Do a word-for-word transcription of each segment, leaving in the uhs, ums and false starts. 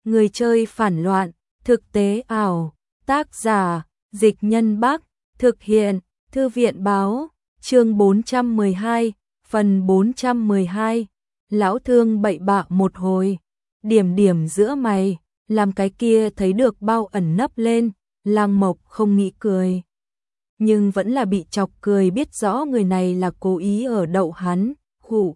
Người chơi phản loạn, thực tế ảo, tác giả, Dịch Nhân Bắc, thực hiện, Thư viện báo, chương bốn trăm mười hai, phần bốn trăm mười hai, lão thương bậy bạ một hồi, điểm điểm giữa mày, làm cái kia thấy được bao ẩn nấp lên, Lang Mộc không nghĩ cười. Nhưng vẫn là bị chọc cười, biết rõ người này là cố ý ở đậu hắn, khụ.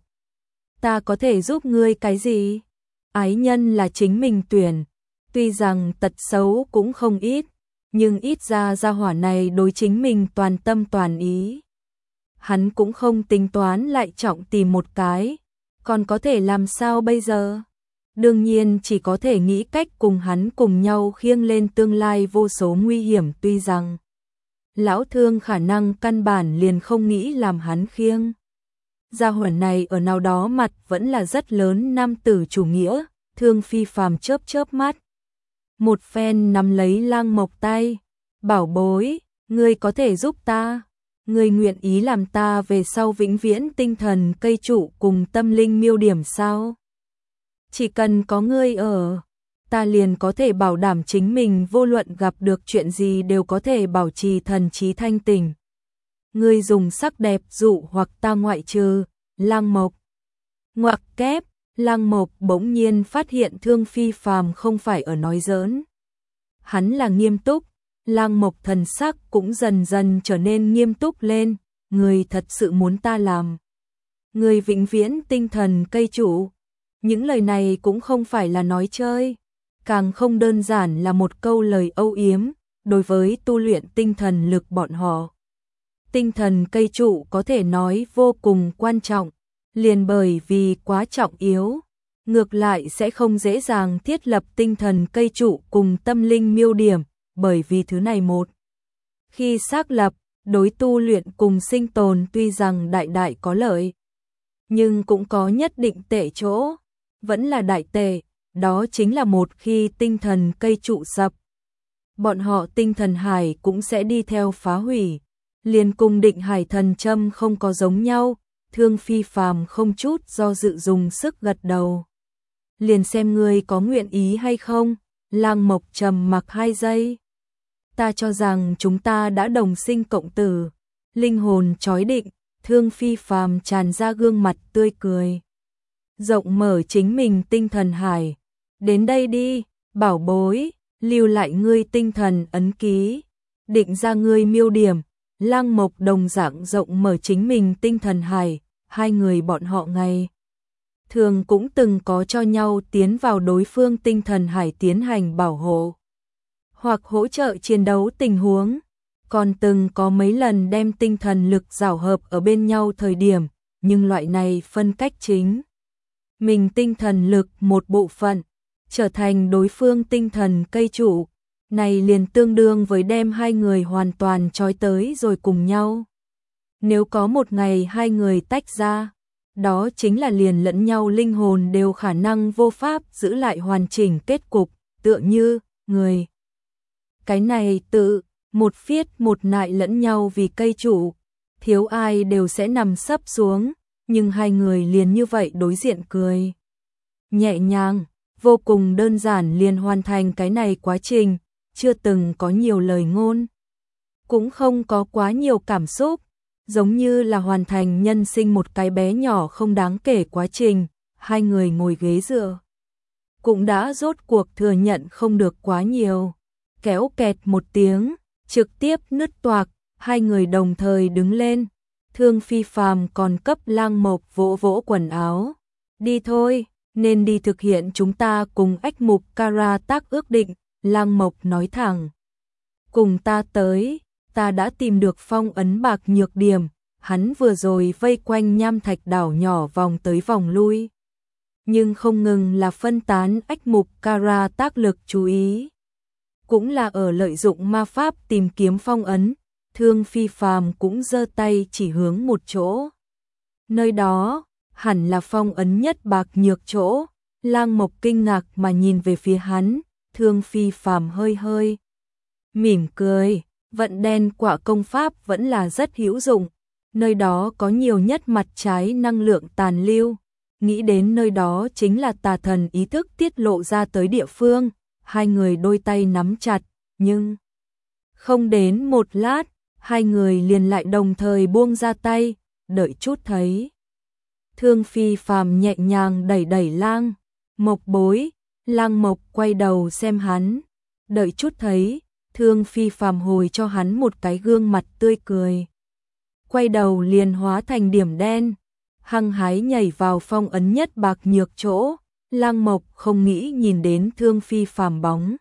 Ta có thể giúp ngươi cái gì? Ái nhân là chính mình tuyển, tuy rằng tật xấu cũng không ít, nhưng ít ra gia hỏa này đối chính mình toàn tâm toàn ý. Hắn cũng không tính toán lại trọng tìm một cái, còn có thể làm sao bây giờ? Đương nhiên chỉ có thể nghĩ cách cùng hắn cùng nhau khiêng lên tương lai vô số nguy hiểm, tuy rằng lão thương khả năng căn bản liền không nghĩ làm hắn khiêng. Gia hỏa này ở nào đó mặt vẫn là rất lớn nam tử chủ nghĩa, Thương Phi Phàm chớp chớp mắt. Một phen nắm lấy Lang Mộc tay, bảo bối, ngươi có thể giúp ta, ngươi nguyện ý làm ta về sau vĩnh viễn tinh thần cây trụ cùng tâm linh miêu điểm sao? Chỉ cần có ngươi ở, ta liền có thể bảo đảm chính mình vô luận gặp được chuyện gì đều có thể bảo trì thần trí thanh tỉnh. Ngươi dùng sắc đẹp dụ hoặc ta ngoại trừ, Lang Mộc. Ngoặc kép, Lang Mộc bỗng nhiên phát hiện Thương Phi Phàm không phải ở nói giỡn. Hắn là nghiêm túc, Lang Mộc thần sắc cũng dần dần trở nên nghiêm túc lên, ngươi thật sự muốn ta làm. Ngươi vĩnh viễn tinh thần cây trụ. Những lời này cũng không phải là nói chơi, càng không đơn giản là một câu lời âu yếm, đối với tu luyện tinh thần lực bọn họ. Tinh thần cây trụ có thể nói vô cùng quan trọng, liền bởi vì quá trọng yếu, ngược lại sẽ không dễ dàng thiết lập tinh thần cây trụ cùng tâm linh miêu điểm, bởi vì thứ này một. Khi xác lập, đối tu luyện cùng sinh tồn tuy rằng đại đại có lợi, nhưng cũng có nhất định tệ chỗ, vẫn là đại tệ, đó chính là một khi tinh thần cây trụ sập, bọn họ tinh thần hải cũng sẽ đi theo phá hủy. Liền cùng Định Hải thần châm không có giống nhau, Thương Phi Phàm không chút do dự dùng sức gật đầu. Liền xem ngươi có nguyện ý hay không, Lang Mộc trầm mặc hai giây. Ta cho rằng chúng ta đã đồng sinh cộng tử, linh hồn chói định, Thương Phi Phàm tràn ra gương mặt tươi cười. Rộng mở chính mình tinh thần hải, đến đây đi, bảo bối, lưu lại ngươi tinh thần ấn ký, định ra ngươi miêu điểm. Lang Mộc đồng dạng rộng mở chính mình tinh thần hải, hai người bọn họ ngày thường cũng từng có cho nhau tiến vào đối phương tinh thần hải tiến hành bảo hộ hoặc hỗ trợ chiến đấu tình huống, còn từng có mấy lần đem tinh thần lực rảo hợp ở bên nhau thời điểm, nhưng loại này phân cách chính mình tinh thần lực một bộ phận, trở thành đối phương tinh thần cây trụ. Này liền tương đương với đem hai người hoàn toàn trói tới rồi cùng nhau. Nếu có một ngày hai người tách ra, đó chính là liền lẫn nhau linh hồn đều khả năng vô pháp giữ lại hoàn chỉnh kết cục, tựa như người. Cái này tự, một phiết một nại lẫn nhau vì cây trụ, thiếu ai đều sẽ nằm sấp xuống, nhưng hai người liền như vậy đối diện cười. Nhẹ nhàng, vô cùng đơn giản liền hoàn thành cái này quá trình. Chưa từng có nhiều lời ngôn, cũng không có quá nhiều cảm xúc, giống như là hoàn thành nhân sinh một cái bé nhỏ không đáng kể quá trình, hai người ngồi ghế dựa. Cũng đã rốt cuộc thừa nhận không được quá nhiều, kéo kẹt một tiếng, trực tiếp nứt toạc, hai người đồng thời đứng lên, Thương Phi Phàm còn cấp Lang Mộc vỗ vỗ quần áo, đi thôi, nên đi thực hiện chúng ta cùng Ách Mục Kara tác ước định. Lang Mộc nói thẳng, cùng ta tới, ta đã tìm được phong ấn bạc nhược điểm, hắn vừa rồi vây quanh nham thạch đảo nhỏ vòng tới vòng lui. Nhưng không ngừng là phân tán Ách Mục Kara tác lực chú ý, cũng là ở lợi dụng ma pháp tìm kiếm phong ấn, Thương Phi Phàm cũng giơ tay chỉ hướng một chỗ. Nơi đó, hẳn là phong ấn nhất bạc nhược chỗ, Lang Mộc kinh ngạc mà nhìn về phía hắn. Thương Phi Phàm hơi hơi mỉm cười, vận đen quả công pháp vẫn là rất hữu dụng, nơi đó có nhiều nhất mặt trái năng lượng tàn lưu, nghĩ đến nơi đó chính là tà thần ý thức tiết lộ ra tới địa phương, hai người đôi tay nắm chặt, nhưng không đến một lát, hai người liền lại đồng thời buông ra tay, đợi chút thấy. Thương Phi Phàm nhẹ nhàng đẩy đẩy Lang Mộc bối, Lang Mộc quay đầu xem hắn, đợi chút thấy, Thương Phi Phàm hồi cho hắn một cái gương mặt tươi cười. Quay đầu liền hóa thành điểm đen, hăng hái nhảy vào phong ấn nhất bạc nhược chỗ, Lang Mộc không nghĩ nhìn đến Thương Phi Phàm bóng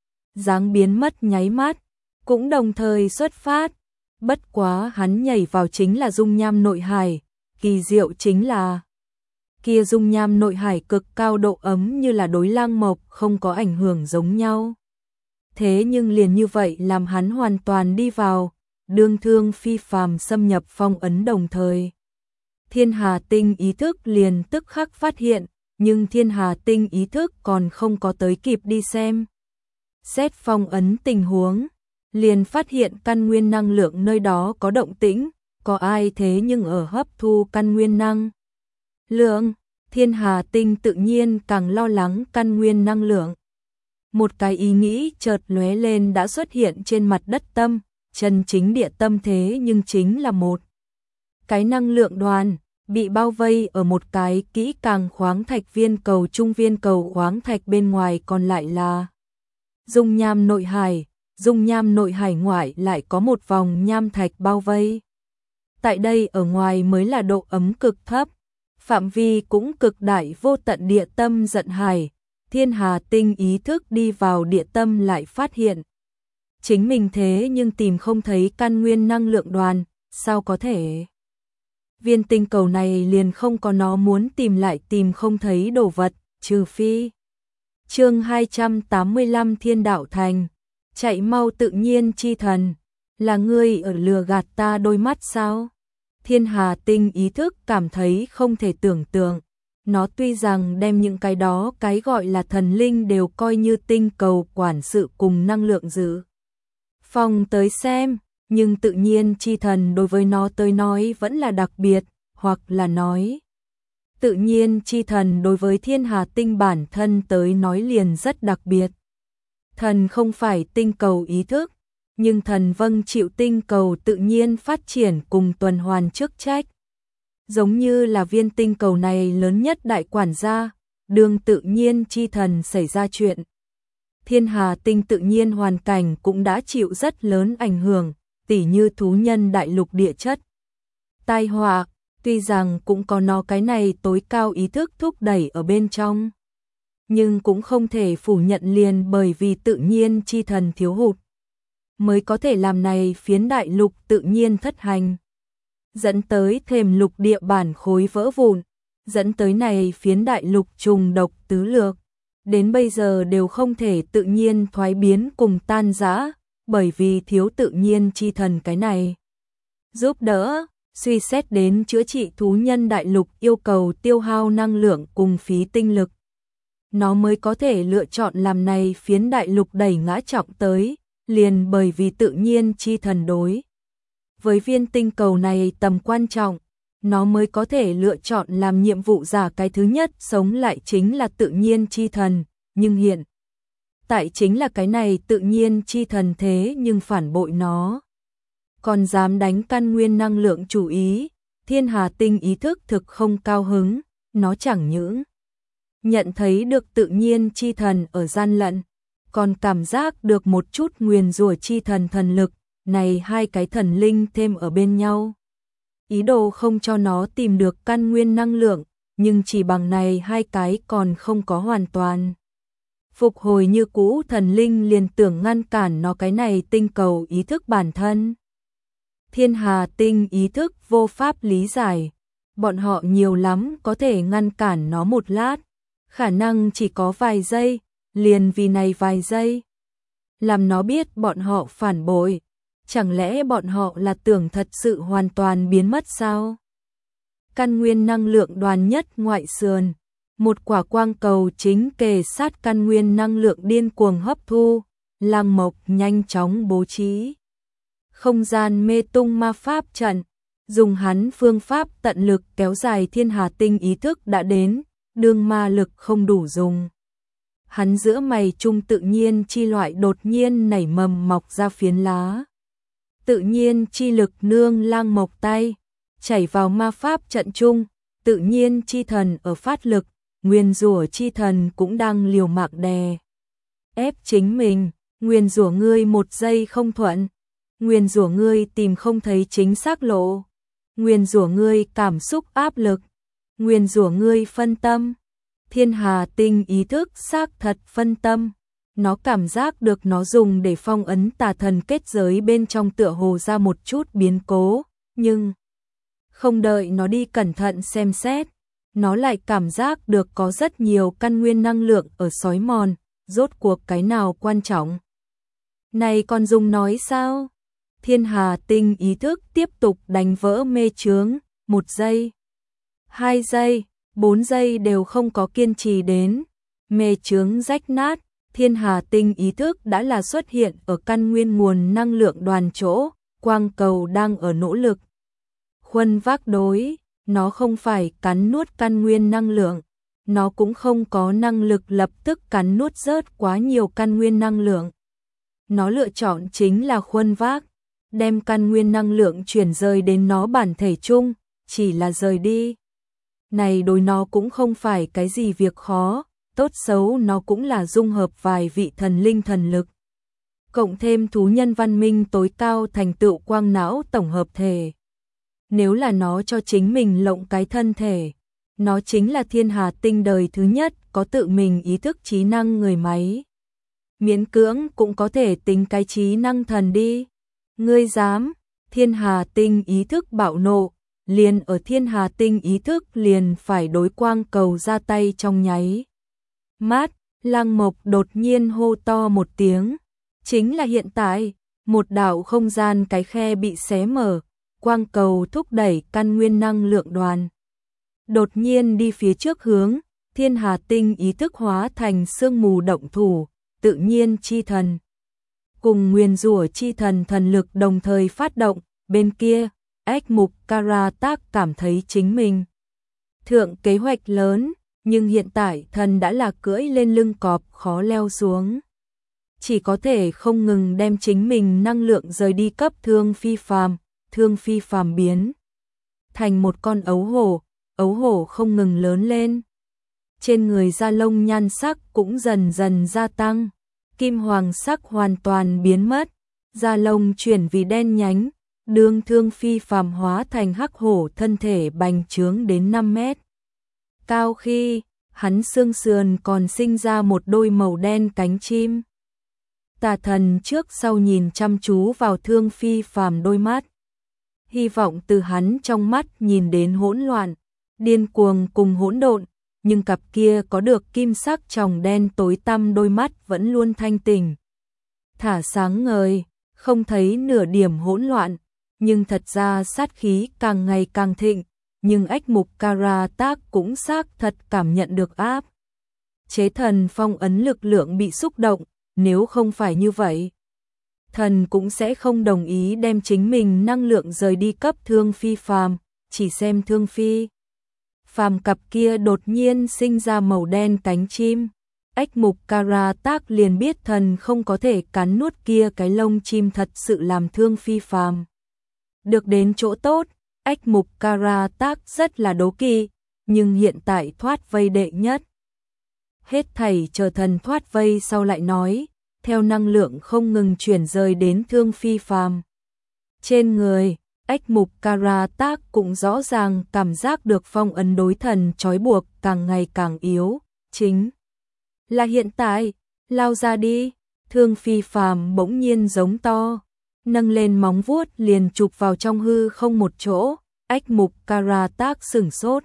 dáng biến mất nháy mắt, cũng đồng thời xuất phát, bất quá hắn nhảy vào chính là dung nham nội hải, kỳ diệu chính là kia dung nham nội hải cực cao độ ấm như là đối Lang Mộc không có ảnh hưởng giống nhau. Thế nhưng liền như vậy làm hắn hoàn toàn đi vào, đương Thương Phi Phàm xâm nhập phong ấn đồng thời. Thiên Hà Tinh ý thức liền tức khắc phát hiện, nhưng Thiên Hà Tinh ý thức còn không có tới kịp đi xem. Xét phong ấn tình huống, liền phát hiện căn nguyên năng lượng nơi đó có động tĩnh, có ai thế nhưng ở hấp thu căn nguyên năng lượng. Thiên Hà Tinh tự nhiên càng lo lắng căn nguyên năng lượng. Một cái ý nghĩ chợt lóe lên đã xuất hiện trên mặt đất tâm, chân chính địa tâm thế nhưng chính là một cái năng lượng đoàn, bị bao vây ở một cái kỹ càng khoáng thạch viên cầu trung viên cầu khoáng thạch bên ngoài còn lại là dung nham nội hải, dung nham nội hải ngoại lại có một vòng nham thạch bao vây. Tại đây ở ngoài mới là độ ấm cực thấp, phạm vi cũng cực đại vô tận địa tâm giận hải. Thiên Hà Tinh ý thức đi vào địa tâm lại phát hiện chính mình thế nhưng tìm không thấy căn nguyên năng lượng đoàn, sao có thể? Viên tinh cầu này liền không có nó muốn tìm lại tìm không thấy đồ vật, trừ phi. Chương hai trăm tám mươi lăm Thiên Đạo Thành, chạy mau tự nhiên chi thần, là ngươi ở lừa gạt ta đôi mắt sao? Thiên Hà Tinh ý thức cảm thấy không thể tưởng tượng. Nó tuy rằng đem những cái đó cái gọi là thần linh đều coi như tinh cầu quản sự cùng năng lượng dự phòng tới xem, nhưng tự nhiên chi thần đối với nó tới nói vẫn là đặc biệt, hoặc là nói tự nhiên chi thần đối với Thiên Hà Tinh bản thân tới nói liền rất đặc biệt. Thần không phải tinh cầu ý thức, nhưng thần vâng chịu tinh cầu tự nhiên phát triển cùng tuần hoàn chức trách. Giống như là viên tinh cầu này lớn nhất đại quản gia, đương tự nhiên chi thần xảy ra chuyện. Thiên Hà Tinh tự nhiên hoàn cảnh cũng đã chịu rất lớn ảnh hưởng, tỉ như thú nhân đại lục địa chất. Tai họa, tuy rằng cũng có nó cái này tối cao ý thức thúc đẩy ở bên trong, nhưng cũng không thể phủ nhận liền bởi vì tự nhiên chi thần thiếu hụt, mới có thể làm này phiến đại lục tự nhiên thất hành. Dẫn tới thềm lục địa bản khối vỡ vụn, dẫn tới này phiến đại lục trùng độc tứ lược, đến bây giờ đều không thể tự nhiên thoái biến cùng tan rã, bởi vì thiếu tự nhiên chi thần cái này. Giúp đỡ, suy xét đến chữa trị thú nhân đại lục yêu cầu tiêu hao năng lượng cùng phí tinh lực. Nó mới có thể lựa chọn làm này phiến đại lục đẩy ngã trọng tới, liền bởi vì tự nhiên chi thần đối. Với viên tinh cầu này tầm quan trọng, nó mới có thể lựa chọn làm nhiệm vụ giả cái thứ nhất sống lại chính là tự nhiên chi thần, nhưng hiện tại chính là cái này tự nhiên chi thần thế nhưng phản bội nó. Còn dám đánh căn nguyên năng lượng chủ ý, Thiên Hà Tinh ý thức thực không cao hứng, nó chẳng những nhận thấy được tự nhiên chi thần ở gian lận, còn cảm giác được một chút nguyền rủa chi thần thần lực. Này hai cái thần linh thêm ở bên nhau, ý đồ không cho nó tìm được căn nguyên năng lượng, nhưng chỉ bằng này hai cái còn không có hoàn toàn phục hồi như cũ, thần linh liền tưởng ngăn cản nó cái này tinh cầu ý thức bản thân. Thiên Hà Tinh ý thức vô pháp lý giải, bọn họ nhiều lắm có thể ngăn cản nó một lát, khả năng chỉ có vài giây, liền vì này vài giây làm nó biết bọn họ phản bội. Chẳng lẽ bọn họ là tưởng thật sự hoàn toàn biến mất sao? Căn nguyên năng lượng đoàn nhất ngoại sườn, một quả quang cầu chính kề sát căn nguyên năng lượng điên cuồng hấp thu, Lang Mộc nhanh chóng bố trí không gian mê tung ma pháp trận, dùng hắn phương pháp tận lực kéo dài thiên hà tinh ý thức đã đến, đương ma lực không đủ dùng. Hắn giữa mày trung tự nhiên chi loại đột nhiên nảy mầm mọc ra phiến lá. Tự nhiên chi lực nương lang mộc tay, chảy vào ma pháp trận trung, tự nhiên chi thần ở phát lực, nguyên rủa chi thần cũng đang liều mạng đè ép chính mình, nguyên rủa ngươi một giây không thuận, nguyên rủa ngươi tìm không thấy chính xác lộ, nguyên rủa ngươi cảm xúc áp lực, nguyên rủa ngươi phân tâm. Thiên hà tinh ý thức xác thật phân tâm, nó cảm giác được nó dùng để phong ấn tà thần kết giới bên trong tựa hồ ra một chút biến cố, nhưng không đợi nó đi cẩn thận xem xét, nó lại cảm giác được có rất nhiều căn nguyên năng lượng ở xói mòn, rốt cuộc cái nào quan trọng. Này còn dùng nói sao? Thiên hà tinh ý thức tiếp tục đánh vỡ mê chướng, một giây, hai giây, bốn giây đều không có kiên trì đến, mê chướng rách nát, thiên hà tinh ý thức đã là xuất hiện ở căn nguyên nguồn năng lượng đoàn chỗ, quang cầu đang ở nỗ lực khuân vác đối, nó không phải cắn nuốt căn nguyên năng lượng, nó cũng không có năng lực lập tức cắn nuốt rớt quá nhiều căn nguyên năng lượng. Nó lựa chọn chính là khuân vác, đem căn nguyên năng lượng chuyển rời đến nó bản thể chung, chỉ là rời đi. Này đối nó cũng không phải cái gì việc khó, tốt xấu nó cũng là dung hợp vài vị thần linh thần lực. Cộng thêm thú nhân văn minh tối cao thành tựu quang não tổng hợp thể. Nếu là nó cho chính mình lộng cái thân thể, nó chính là thiên hà tinh đời thứ nhất có tự mình ý thức trí năng người máy. Miễn cưỡng cũng có thể tính cái trí năng thần đi. Ngươi dám, thiên hà tinh ý thức bạo nộ, liền ở thiên hà tinh ý thức liền phải đối quang cầu ra tay trong nháy. Mát, Lăng Mộc đột nhiên hô to một tiếng. Chính là hiện tại, một đạo không gian cái khe bị xé mở, quang cầu thúc đẩy căn nguyên năng lượng đoàn. Đột nhiên đi phía trước hướng, thiên hà tinh ý thức hóa thành sương mù động thủ, tự nhiên chi thần. Cùng nguyên rủa chi thần thần lực đồng thời phát động, bên kia, ếch mục Karatak cảm thấy chính mình thượng kế hoạch lớn, nhưng hiện tại thần đã là cưỡi lên lưng cọp khó leo xuống. Chỉ có thể không ngừng đem chính mình năng lượng rời đi cấp thương phi phàm, thương phi phàm biến thành một con ấu hổ, ấu hổ không ngừng lớn lên. Trên người da lông nhan sắc cũng dần dần gia tăng, kim hoàng sắc hoàn toàn biến mất, da lông chuyển vì đen nhánh, đương thương phi phàm hóa thành hắc hổ thân thể bành trướng đến năm mét. Cao khi, hắn xương sườn còn sinh ra một đôi màu đen cánh chim. Tà thần trước sau nhìn chăm chú vào thương phi phàm đôi mắt. Hy vọng từ hắn trong mắt nhìn đến hỗn loạn, điên cuồng cùng hỗn độn, nhưng cặp kia có được kim sắc tròng đen tối tăm đôi mắt vẫn luôn thanh tỉnh. Thả sáng ngời, không thấy nửa điểm hỗn loạn, nhưng thật ra sát khí càng ngày càng thịnh, nhưng ếch mục Karatak cũng xác thật cảm nhận được áp chế thần phong ấn lực lượng bị xúc động, nếu không phải như vậy, thần cũng sẽ không đồng ý đem chính mình năng lượng rời đi cấp thương phi phàm, chỉ xem thương phi phàm cặp kia đột nhiên sinh ra màu đen cánh chim, ếch mục Karatak liền biết thần không có thể cắn nuốt kia cái lông chim thật sự làm thương phi phàm. Được đến chỗ tốt, ếch mục Karatak rất là đố kỵ, nhưng hiện tại thoát vây đệ nhất. Hết thảy chờ thần thoát vây sau lại nói, theo năng lượng không ngừng chuyển rời đến thương phi phàm. Trên người, ếch mục Karatak cũng rõ ràng cảm giác được phong ấn đối thần trói buộc càng ngày càng yếu, chính là hiện tại, lao ra đi, thương phi phàm bỗng nhiên giống to, nâng lên móng vuốt liền chụp vào trong hư không một chỗ, ếch mục Karatak sửng sốt.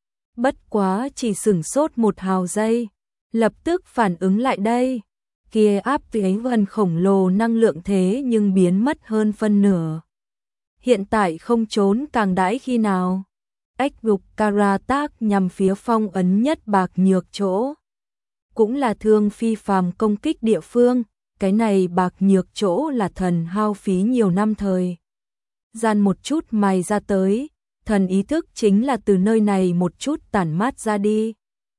Bất quá chỉ sửng sốt một hào giây, lập tức phản ứng lại đây, kia áp ấy vần khổng lồ năng lượng thế nhưng biến mất hơn phân nửa. Hiện tại không trốn càng đãi khi nào, ếch mục Karatak nhằm phía phong ấn nhất bạc nhược chỗ. Cũng là thương phi phàm công kích địa phương, cái này bạc nhược chỗ là thần hao phí nhiều năm thời gian một chút mài ra tới, thần ý thức chính là từ nơi này một chút tản mát ra đi.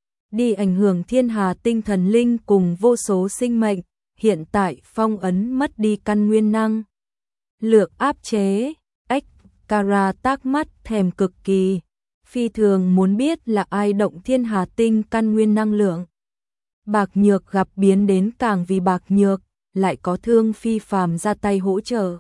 Đi ảnh hưởng thiên hà tinh thần linh cùng vô số sinh mệnh, hiện tại phong ấn mất đi căn nguyên năng. Lược áp chế, ếch Kara tác mắt thèm cực kỳ, phi thường muốn biết là ai động thiên hà tinh căn nguyên năng lượng. Bạc Nhược gặp biến đến càng vì Bạc Nhược, lại có Thương Phi phàm ra tay hỗ trợ.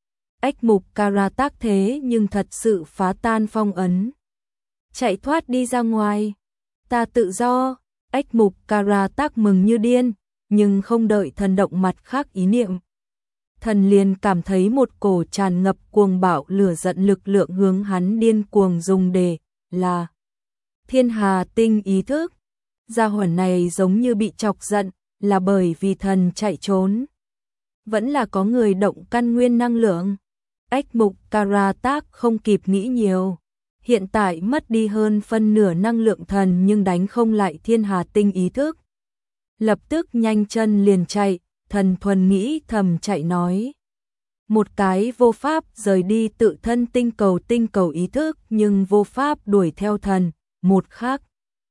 Ếch mục Kara tác thế nhưng thật sự phá tan phong ấn. Chạy thoát đi ra ngoài, ta tự do, ếch mục Kara tác mừng như điên, nhưng không đợi thần động mặt khác ý niệm. Thần liền cảm thấy một cổ tràn ngập cuồng bạo lửa giận lực lượng hướng hắn điên cuồng dùng để là thiên hà tinh ý thức. Gia hỏa này giống như bị chọc giận, là bởi vì thần chạy trốn. Vẫn là có người động căn nguyên năng lượng. Ếch mục Kara tác không kịp nghĩ nhiều. Hiện tại mất đi hơn phân nửa năng lượng thần nhưng đánh không lại thiên hà tinh ý thức. Lập tức nhanh chân liền chạy, thần thuần nghĩ thầm chạy nói. Một cái vô pháp rời đi tự thân tinh cầu tinh cầu ý thức nhưng vô pháp đuổi theo thần, một khác.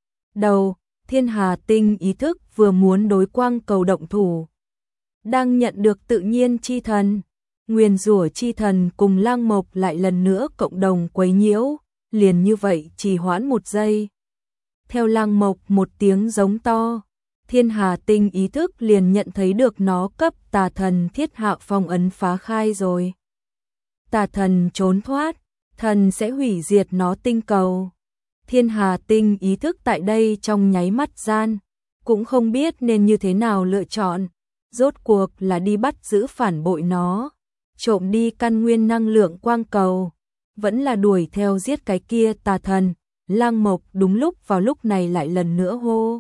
Đầu, thiên hà tinh ý thức vừa muốn đối quang cầu động thủ. Đang nhận được tự nhiên chi thần, nguyền rủa chi thần cùng lang mộc lại lần nữa cộng đồng quấy nhiễu, liền như vậy trì hoãn một giây. Theo lang mộc một tiếng giống to, thiên hà tinh ý thức liền nhận thấy được nó cấp tà thần thiết hạ phong ấn phá khai rồi. Tà thần trốn thoát, thần sẽ hủy diệt nó tinh cầu. Thiên hà tinh ý thức tại đây trong nháy mắt gian, cũng không biết nên như thế nào lựa chọn, rốt cuộc là đi bắt giữ phản bội nó, trộm đi căn nguyên năng lượng quang cầu, vẫn là đuổi theo giết cái kia tà thần. Lang mộc đúng lúc vào lúc này lại lần nữa hô.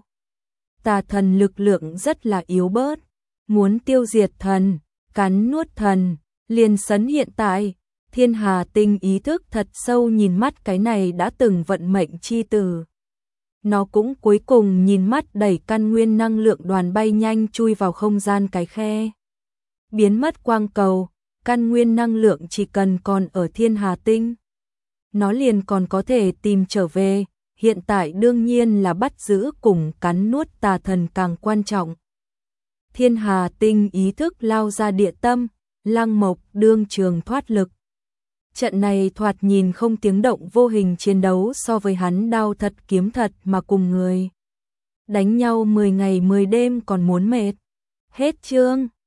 Tà thần lực lượng rất là yếu bớt, muốn tiêu diệt thần, cắn nuốt thần, liền sấn hiện tại. Thiên hà tinh ý thức thật sâu nhìn mắt cái này đã từng vận mệnh chi tử. Nó cũng cuối cùng nhìn mắt đẩy căn nguyên năng lượng đoàn bay nhanh chui vào không gian cái khe. Biến mất quang cầu, căn nguyên năng lượng chỉ cần còn ở thiên hà tinh. Nó liền còn có thể tìm trở về, hiện tại đương nhiên là bắt giữ cùng cắn nuốt tà thần càng quan trọng. Thiên hà tinh ý thức lao ra địa tâm, lang mộc đương trường thoát lực. Trận này thoạt nhìn không tiếng động vô hình chiến đấu so với hắn đao thật kiếm thật mà cùng người. Đánh nhau mười ngày mười đêm còn muốn mệt. Hết chương.